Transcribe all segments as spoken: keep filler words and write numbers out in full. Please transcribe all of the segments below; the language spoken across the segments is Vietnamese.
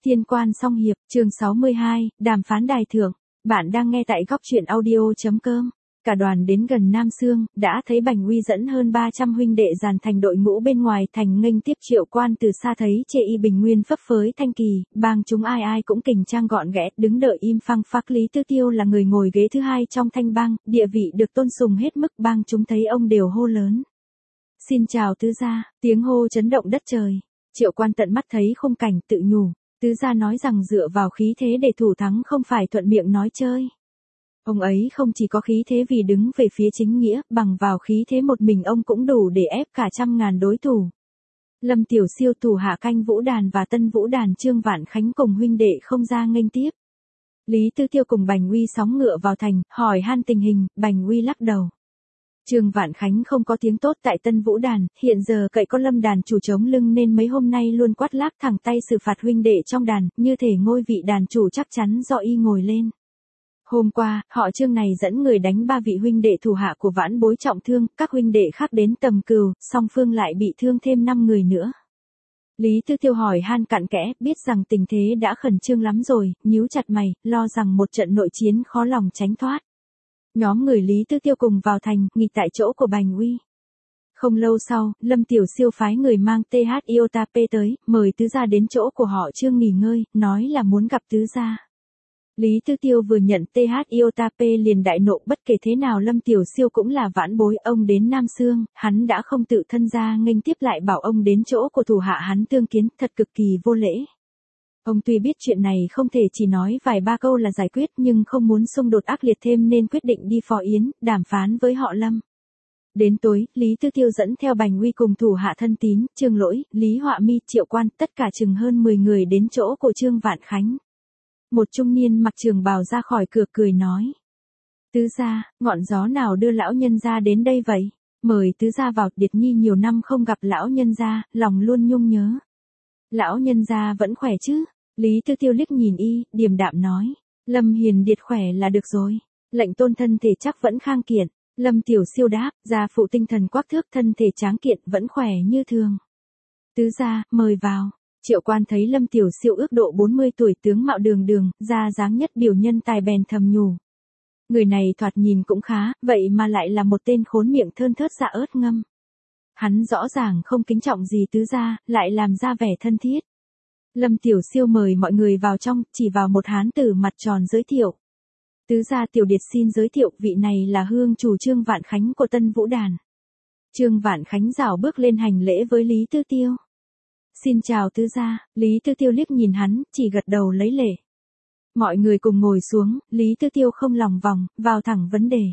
Thiên quan song hiệp, chương sáu mươi hai, đàm phán đài thượng. Bạn đang nghe tại góc truyện audio.com. Cả đoàn đến gần Nam Xương, đã thấy Bành Uy dẫn hơn ba trăm huynh đệ dàn thành đội ngũ bên ngoài thành nghênh tiếp Triệu Quan. Từ xa thấy chê y bình nguyên phấp phới thanh kỳ, bang chúng ai ai cũng kình trang gọn ghẽ, đứng đợi im phăng phắc. Lý Tư Tiêu là người ngồi ghế thứ hai trong thanh bang, địa vị được tôn sùng hết mức, bang chúng thấy ông đều hô lớn. Xin chào tứ gia, tiếng hô chấn động đất trời. Triệu Quan tận mắt thấy khung cảnh tự nhủ, tứ gia nói rằng dựa vào khí thế để thủ thắng không phải thuận miệng nói chơi. Ông ấy không chỉ có khí thế vì đứng về phía chính nghĩa, bằng vào khí thế một mình ông cũng đủ để ép cả trăm ngàn đối thủ. Lâm Tiểu Siêu thủ hạ Canh Vũ Đàn và Tân Vũ Đàn Trương Vạn Khánh cùng huynh đệ không ra nghênh tiếp. Lý Tư Tiêu cùng Bành Uy sóng ngựa vào thành, hỏi han tình hình, Bành Uy lắc đầu. Trương Vạn Khánh không có tiếng tốt tại Tân Vũ Đàn, hiện giờ cậy có Lâm đàn chủ chống lưng nên mấy hôm nay luôn quát lác thẳng tay xử phạt huynh đệ trong đàn, như thể ngôi vị đàn chủ chắc chắn do y ngồi lên. Hôm qua, họ Trương này dẫn người đánh ba vị huynh đệ thủ hạ của Vãn Bối trọng thương, các huynh đệ khác đến Tầm Cừu, song phương lại bị thương thêm năm người nữa. Lý Tư Tiêu hỏi han cặn kẽ, biết rằng tình thế đã khẩn trương lắm rồi, nhíu chặt mày, lo rằng một trận nội chiến khó lòng tránh thoát. Nhóm người Lý Tư Tiêu cùng vào thành, nghỉ tại chỗ của Bành Uy. Không lâu sau, Lâm Tiểu Siêu phái người mang tê hát Iotap tới, mời tứ gia đến chỗ của họ Trương nghỉ ngơi, nói là muốn gặp tứ gia. Lý Tư Tiêu vừa nhận tê hát Iotap liền đại nộ, bất kể thế nào Lâm Tiểu Siêu cũng là Vãn Bối, ông đến Nam Xương, hắn đã không tự thân ra nghênh tiếp lại bảo ông đến chỗ của thủ hạ hắn tương kiến, thật cực kỳ vô lễ. Ông tuy biết chuyện này không thể chỉ nói vài ba câu là giải quyết nhưng không muốn xung đột ác liệt thêm nên quyết định đi phò yến, đàm phán với họ Lâm. Đến tối, Lý Tư Tiêu dẫn theo Bành Uy cùng thủ hạ thân tín, Trương Lỗi, Lý Họa Mi, Triệu Quan, tất cả chừng hơn mười người đến chỗ của Trương Vạn Khánh. Một trung niên mặc trường bào ra khỏi cửa cười nói. Tứ gia, ngọn gió nào đưa lão nhân gia đến đây vậy? Mời tứ gia vào, Điệt Nhi nhiều năm không gặp lão nhân gia, lòng luôn nhung nhớ. Lão nhân gia vẫn khỏe chứ? Lý Tư Tiêu liếc nhìn y, điềm đạm nói. Lâm Hiền Điệt khỏe là được rồi. Lệnh tôn thân thể chắc vẫn khang kiện. Lâm Tiểu Siêu đáp, gia phụ tinh thần quắc thước, thân thể tráng kiện vẫn khỏe như thường. Tứ gia, mời vào. Triệu Quan thấy Lâm Tiểu Siêu ước độ bốn mươi tuổi, tướng mạo đường đường, ra dáng nhất biểu nhân tài, bèn thầm nhủ. Người này thoạt nhìn cũng khá, vậy mà lại là một tên khốn miệng thơn thớt dạ ớt ngâm. Hắn rõ ràng không kính trọng gì tứ gia, lại làm ra vẻ thân thiết. Lâm Tiểu Siêu mời mọi người vào trong, chỉ vào một hán tử mặt tròn giới thiệu. Tứ gia Tiểu Điệt xin giới thiệu, vị này là hương chủ Trương Vạn Khánh của Tân Vũ Đàn. Trương Vạn Khánh rảo bước lên hành lễ với Lý Tư Tiêu. Xin chào tứ gia, Lý Tư Tiêu liếc nhìn hắn, chỉ gật đầu lấy lễ. Mọi người cùng ngồi xuống, Lý Tư Tiêu không lòng vòng, vào thẳng vấn đề.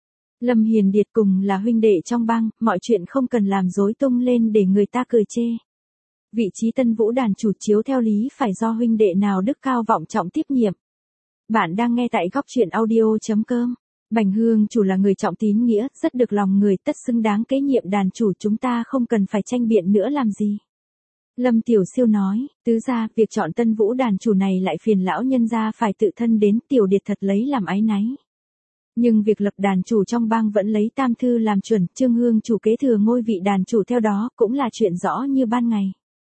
Lâm Hiền Điệt cùng là huynh đệ trong bang, mọi chuyện không cần làm rối tung lên để người ta cười chê. Vị trí Tân Vũ Đàn chủ chiếu theo lý phải do huynh đệ nào đức cao vọng trọng tiếp nhiệm. Bạn đang nghe tại góc truyện audio.com. Bành Hương chủ là người trọng tín nghĩa, rất được lòng người, tất xứng đáng kế nhiệm đàn chủ, chúng ta không cần phải tranh biện nữa làm gì. Lâm Tiểu Siêu nói, tứ gia, việc chọn Tân Vũ Đàn chủ này lại phiền lão nhân gia phải tự thân đến, Tiểu Điệt thật lấy làm áy náy. Nhưng việc lập đàn chủ trong bang vẫn lấy tam thư làm chuẩn, Trương Hương chủ kế thừa ngôi vị đàn chủ theo đó, cũng là chuyện rõ như ban ngày.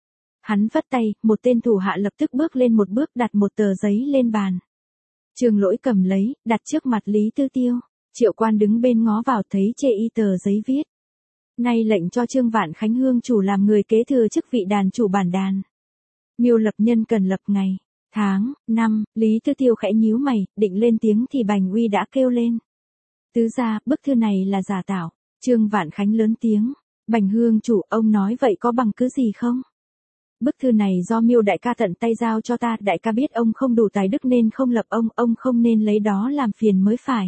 Hắn vất tay, một tên thủ hạ lập tức bước lên một bước, đặt một tờ giấy lên bàn. Trương Lỗi cầm lấy, đặt trước mặt Lý Tư Tiêu. Triệu Quan đứng bên ngó vào, thấy chê y tờ giấy viết. Nay lệnh cho Trương Vạn Khánh hương chủ làm người kế thừa chức vị đàn chủ bản đàn. Miêu lập nhân cần lập ngày, tháng, năm. Lý Tư Tiêu khẽ nhíu mày, định lên tiếng thì Bành Uy đã kêu lên. Tứ gia, bức thư này là giả tạo. Trương Vạn Khánh lớn tiếng. Bành hương chủ, ông nói vậy có bằng cứ gì không? Bức thư này do Miêu đại ca tận tay giao cho ta, đại ca biết ông không đủ tài đức nên không lập ông, ông không nên lấy đó làm phiền mới phải.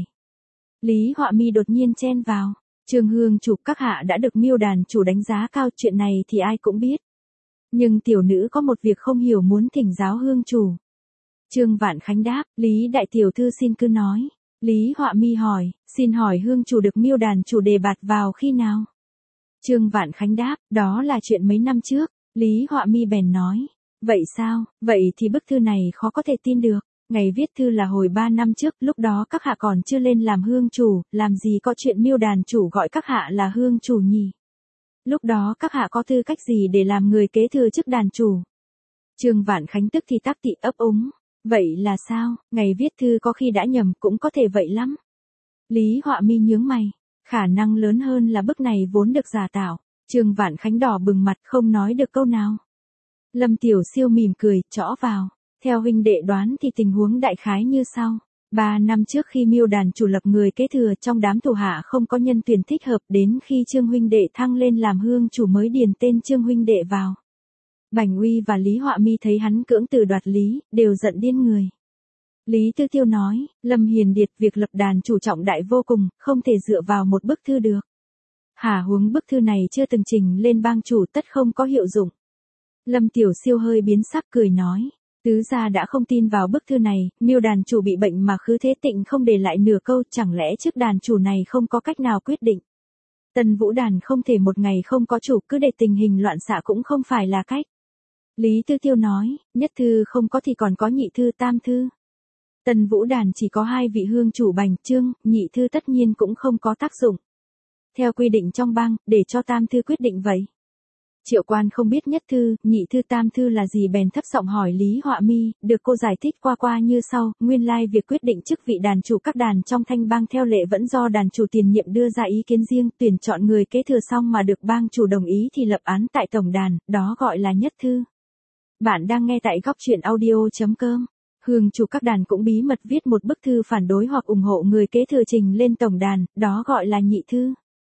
Lý Họa Mi đột nhiên chen vào. Trương Hương chủ, các hạ đã được Miêu đàn chủ đánh giá cao, chuyện này thì ai cũng biết. Nhưng tiểu nữ có một việc không hiểu muốn thỉnh giáo hương chủ. Trương Vạn Khánh đáp, Lý đại tiểu thư xin cứ nói. Lý Họa Mi hỏi, xin hỏi hương chủ được Miêu đàn chủ đề bạt vào khi nào? Trương Vạn Khánh đáp, đó là chuyện mấy năm trước. Lý Họa Mi bèn nói, vậy sao, vậy thì bức thư này khó có thể tin được. Ngày viết thư là hồi ba năm trước, lúc đó các hạ còn chưa lên làm hương chủ, làm gì có chuyện Miêu đàn chủ gọi các hạ là hương chủ nhỉ? Lúc đó các hạ có tư cách gì để làm người kế thừa chức đàn chủ? Trương Vạn Khánh tức thì tắc tị ấp úng. Vậy là sao, ngày viết thư có khi đã nhầm cũng có thể vậy lắm. Lý Họa Mi nhướng mày. Khả năng lớn hơn là bức này vốn được giả tạo. Trương Vạn Khánh đỏ bừng mặt không nói được câu nào. Lâm Tiểu Siêu mỉm cười, chõ vào. Theo huynh đệ đoán thì tình huống đại khái như sau. Ba năm trước khi Miêu đàn chủ lập người kế thừa trong đám thủ hạ không có nhân tuyển thích hợp, đến khi Trương huynh đệ thăng lên làm hương chủ mới điền tên Trương huynh đệ vào. Bành Uy và Lý Họa Mi thấy hắn cưỡng từ đoạt lý, đều giận điên người. Lý Tư Tiêu nói, Lâm Hiền Điệt việc lập đàn chủ trọng đại vô cùng, không thể dựa vào một bức thư được. Hả huống bức thư này chưa từng trình lên bang chủ tất không có hiệu dụng. Lâm Tiểu Siêu hơi biến sắc cười nói, tứ gia đã không tin vào bức thư này, Miêu đàn chủ bị bệnh mà Khứ Thế Tịnh không để lại nửa câu, chẳng lẽ trước đàn chủ này không có cách nào quyết định. Tân Vũ đàn không thể một ngày không có chủ, cứ để tình hình loạn xạ cũng không phải là cách. Lý Tư Tiêu nói, nhất thư không có thì còn có nhị thư tam thư. Tân Vũ đàn chỉ có hai vị hương chủ Bành Trương, nhị thư tất nhiên cũng không có tác dụng. Theo quy định trong bang, để cho tam thư quyết định vậy. Triệu Quan không biết nhất thư, nhị thư tam thư là gì bèn thấp giọng hỏi Lý Họa Mi, được cô giải thích qua qua như sau, nguyên lai việc quyết định chức vị đàn chủ các đàn trong thanh bang theo lệ vẫn do đàn chủ tiền nhiệm đưa ra ý kiến riêng, tuyển chọn người kế thừa xong mà được bang chủ đồng ý thì lập án tại tổng đàn, đó gọi là nhất thư. Bạn đang nghe tại góc truyện audio chấm com. Hương chủ các đàn cũng bí mật viết một bức thư phản đối hoặc ủng hộ người kế thừa trình lên tổng đàn, đó gọi là nhị thư.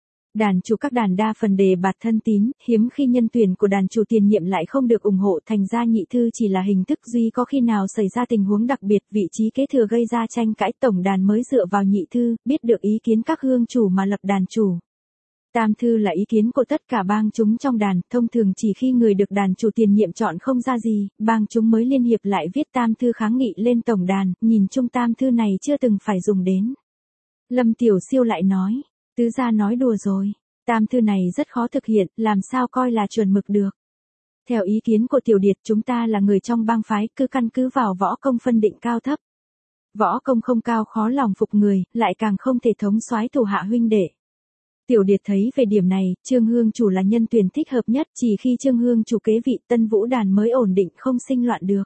Đàn chủ các đàn đa phần đề bạt thân tín, hiếm khi nhân tuyển của đàn chủ tiền nhiệm lại không được ủng hộ, thành ra nhị thư chỉ là hình thức duy có khi nào xảy ra tình huống đặc biệt vị trí kế thừa gây ra tranh cãi tổng đàn mới dựa vào nhị thư, biết được ý kiến các hương chủ mà lập đàn chủ. Tam thư là ý kiến của tất cả bang chúng trong đàn, thông thường chỉ khi người được đàn chủ tiền nhiệm chọn không ra gì, bang chúng mới liên hiệp lại viết tam thư kháng nghị lên tổng đàn, nhìn chung tam thư này chưa từng phải dùng đến. Lâm Tiểu Siêu lại nói, tứ gia nói đùa rồi, tam thư này rất khó thực hiện, làm sao coi là chuẩn mực được. Theo ý kiến của Tiểu Điệt chúng ta là người trong bang phái, cứ căn cứ vào võ công phân định cao thấp. Võ công không cao khó lòng phục người, lại càng không thể thống soái thủ hạ huynh đệ. Tiểu Điệt thấy về điểm này, Trương hương chủ là nhân tuyển thích hợp nhất, chỉ khi Trương hương chủ kế vị Tân Vũ đàn mới ổn định không sinh loạn được.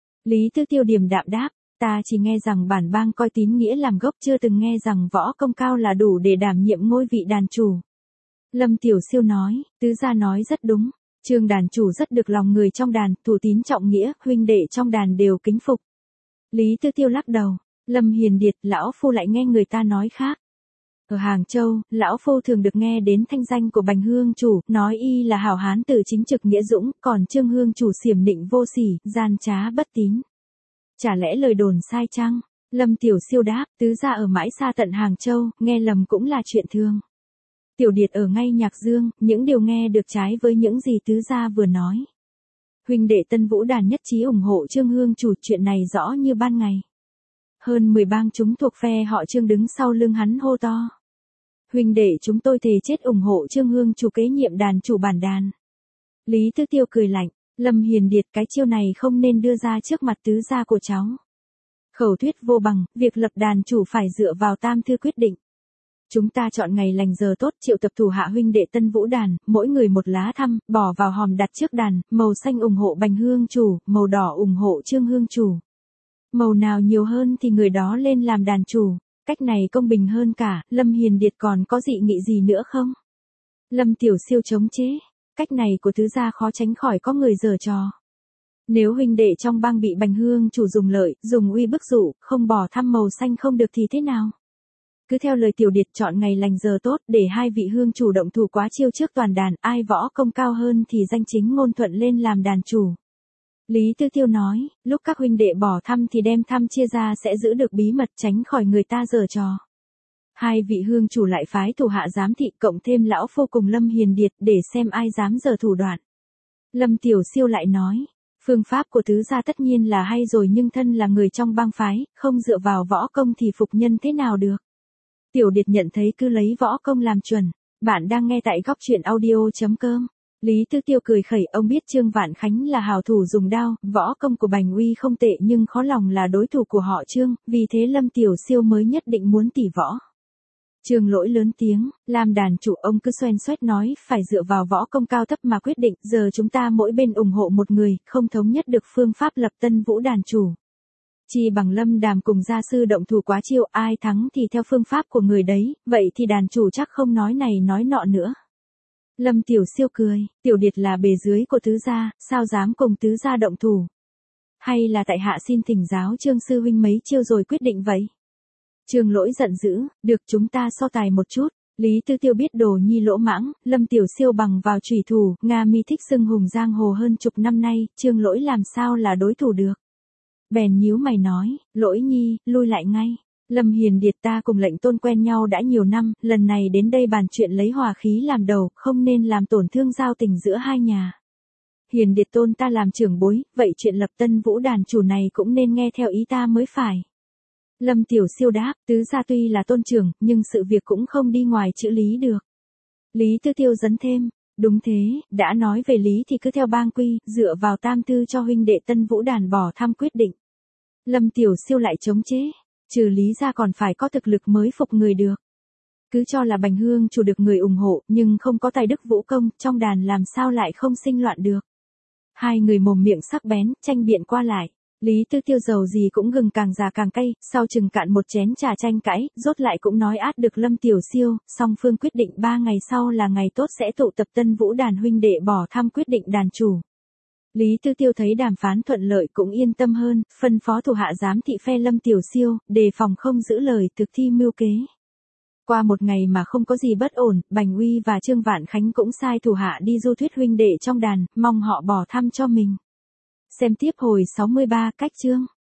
Lý Tư Tiêu điềm đạm đáp, ta chỉ nghe rằng bản bang coi tín nghĩa làm gốc, chưa từng nghe rằng võ công cao là đủ để đảm nhiệm ngôi vị đàn chủ. Lâm Tiểu Siêu nói, tứ gia nói rất đúng, Trương đàn chủ rất được lòng người trong đàn, thủ tín trọng nghĩa, huynh đệ trong đàn đều kính phục. Lý Tư Tiêu lắc đầu, Lâm Hiền Điệt, lão phu lại nghe người ta nói khác. Ở Hàng Châu, lão phu thường được nghe đến thanh danh của Bành hương chủ, nói y là hảo hán tử chính trực nghĩa dũng, còn Trương hương chủ xiểm nịnh vô sỉ, gian trá bất tín. Chả lẽ lời đồn sai chăng? Lâm Tiểu Siêu đáp, tứ gia ở mãi xa tận Hàng Châu, nghe lầm cũng là chuyện thường. Tiểu Điệt ở ngay Nhạc Dương, những điều nghe được trái với những gì tứ gia vừa nói. Huynh đệ Tân Vũ đàn nhất trí ủng hộ Trương hương chủ, chuyện này rõ như ban ngày. Hơn mười bang chúng thuộc phe họ Trương đứng sau lưng hắn hô to. Huynh đệ chúng tôi thề chết ủng hộ Trương hương chủ kế nhiệm đàn chủ bản đàn. Lý Tư Tiêu cười lạnh, Lâm Hiền Điệt, cái chiêu này không nên đưa ra trước mặt tứ gia của cháu. Khẩu thuyết vô bằng, việc lập đàn chủ phải dựa vào tam thư quyết định. Chúng ta chọn ngày lành giờ tốt, triệu tập thủ hạ huynh đệ Tân Vũ đàn, mỗi người một lá thăm, bỏ vào hòm đặt trước đàn, màu xanh ủng hộ Bành hương chủ, màu đỏ ủng hộ Trương hương chủ. Màu nào nhiều hơn thì người đó lên làm đàn chủ, cách này công bình hơn cả. Lâm Hiền Điệt còn có dị nghị gì nữa không? Lâm Tiểu Siêu chống chế, cách này của tứ gia khó tránh khỏi có người giở trò. Nếu huynh đệ trong bang bị Bành hương chủ dùng lợi, dùng uy bức dụ, không bỏ thăm màu xanh không được thì thế nào? Cứ theo lời Tiểu Điệt chọn ngày lành giờ tốt, để hai vị hương chủ động thủ quá chiêu trước toàn đàn, ai võ công cao hơn thì danh chính ngôn thuận lên làm đàn chủ. Lý Tư Tiêu nói, lúc các huynh đệ bỏ thăm thì đem thăm chia ra sẽ giữ được bí mật, tránh khỏi người ta giở trò. Hai vị hương chủ lại phái thủ hạ giám thị, cộng thêm lão phu cùng Lâm Hiền Điệt, để xem ai dám giở thủ đoạn. Lâm Tiểu Siêu lại nói, phương pháp của tứ gia tất nhiên là hay rồi, nhưng thân là người trong bang phái, không dựa vào võ công thì phục nhân thế nào được. Tiểu Điệt nhận thấy cứ lấy võ công làm chuẩn. Bạn đang nghe tại góc truyện audio chấm com. Lý Tư Tiêu cười khẩy, ông biết Trương Vạn Khánh là hào thủ dùng đao, võ công của Bành Uy không tệ nhưng khó lòng là đối thủ của họ Trương, vì thế Lâm Tiểu Siêu mới nhất định muốn tỉ võ. Trương Lỗi lớn tiếng, làm đàn chủ ông cứ xoen xoét nói, phải dựa vào võ công cao thấp mà quyết định, giờ chúng ta mỗi bên ủng hộ một người, không thống nhất được phương pháp lập Tân Vũ đàn chủ. Chi bằng Lâm Đàm cùng gia sư động thủ quá chiêu, ai thắng thì theo phương pháp của người đấy, vậy thì đàn chủ chắc không nói này nói nọ nữa. Lâm Tiểu Siêu cười, Tiểu Điệt là bề dưới của tứ gia, sao dám cùng tứ gia động thủ. Hay là tại hạ xin thỉnh giáo Trương sư huynh mấy chiêu rồi quyết định vậy. Trương Lỗi giận dữ, được chúng ta so tài một chút. Lý Tư Tiêu biết Đồ Nhi lỗ mãng, Lâm Tiểu Siêu bằng vào chủy thủ, Nga Mi thích xưng hùng giang hồ hơn chục năm nay, Trương Lỗi làm sao là đối thủ được. Bèn nhíu mày nói, Lỗi Nhi, lui lại ngay. Lâm Hiền Điệt ta cùng lệnh tôn quen nhau đã nhiều năm, lần này đến đây bàn chuyện lấy hòa khí làm đầu, không nên làm tổn thương giao tình giữa hai nhà. Hiền Điệt tôn ta làm trưởng bối, vậy chuyện lập Tân Vũ đàn chủ này cũng nên nghe theo ý ta mới phải. Lâm Tiểu Siêu đáp, tứ gia tuy là tôn trưởng, nhưng sự việc cũng không đi ngoài chữ lý được. Lý Tư Tiêu dấn thêm, đúng thế, đã nói về lý thì cứ theo bang quy, dựa vào tam tư cho huynh đệ Tân Vũ đàn bỏ thăm quyết định. Lâm Tiểu Siêu lại chống chế, trừ lý ra còn phải có thực lực mới phục người được. Cứ cho là Bành Hương chủ được người ủng hộ, nhưng không có tài đức vũ công, trong đàn làm sao lại không sinh loạn được. Hai người mồm miệng sắc bén, tranh biện qua lại. Lý Tư Tiêu dầu gì cũng gừng càng già càng cay, sau chừng cạn một chén trà tranh cãi, rốt lại cũng nói át được Lâm Tiểu Siêu, song phương quyết định ba ngày sau là ngày tốt sẽ tụ tập Tân Vũ đàn huynh đệ bỏ thăm quyết định đàn chủ. Lý Tư Tiêu thấy đàm phán thuận lợi cũng yên tâm hơn, phân phó thủ hạ giám thị phe Lâm Tiểu Siêu, đề phòng không giữ lời thực thi mưu kế. Qua một ngày mà không có gì bất ổn, Bành Uy và Trương Vạn Khánh cũng sai thủ hạ đi du thuyết huynh đệ trong đàn, mong họ bỏ thăm cho mình. Xem tiếp hồi sáu mươi ba cách chương.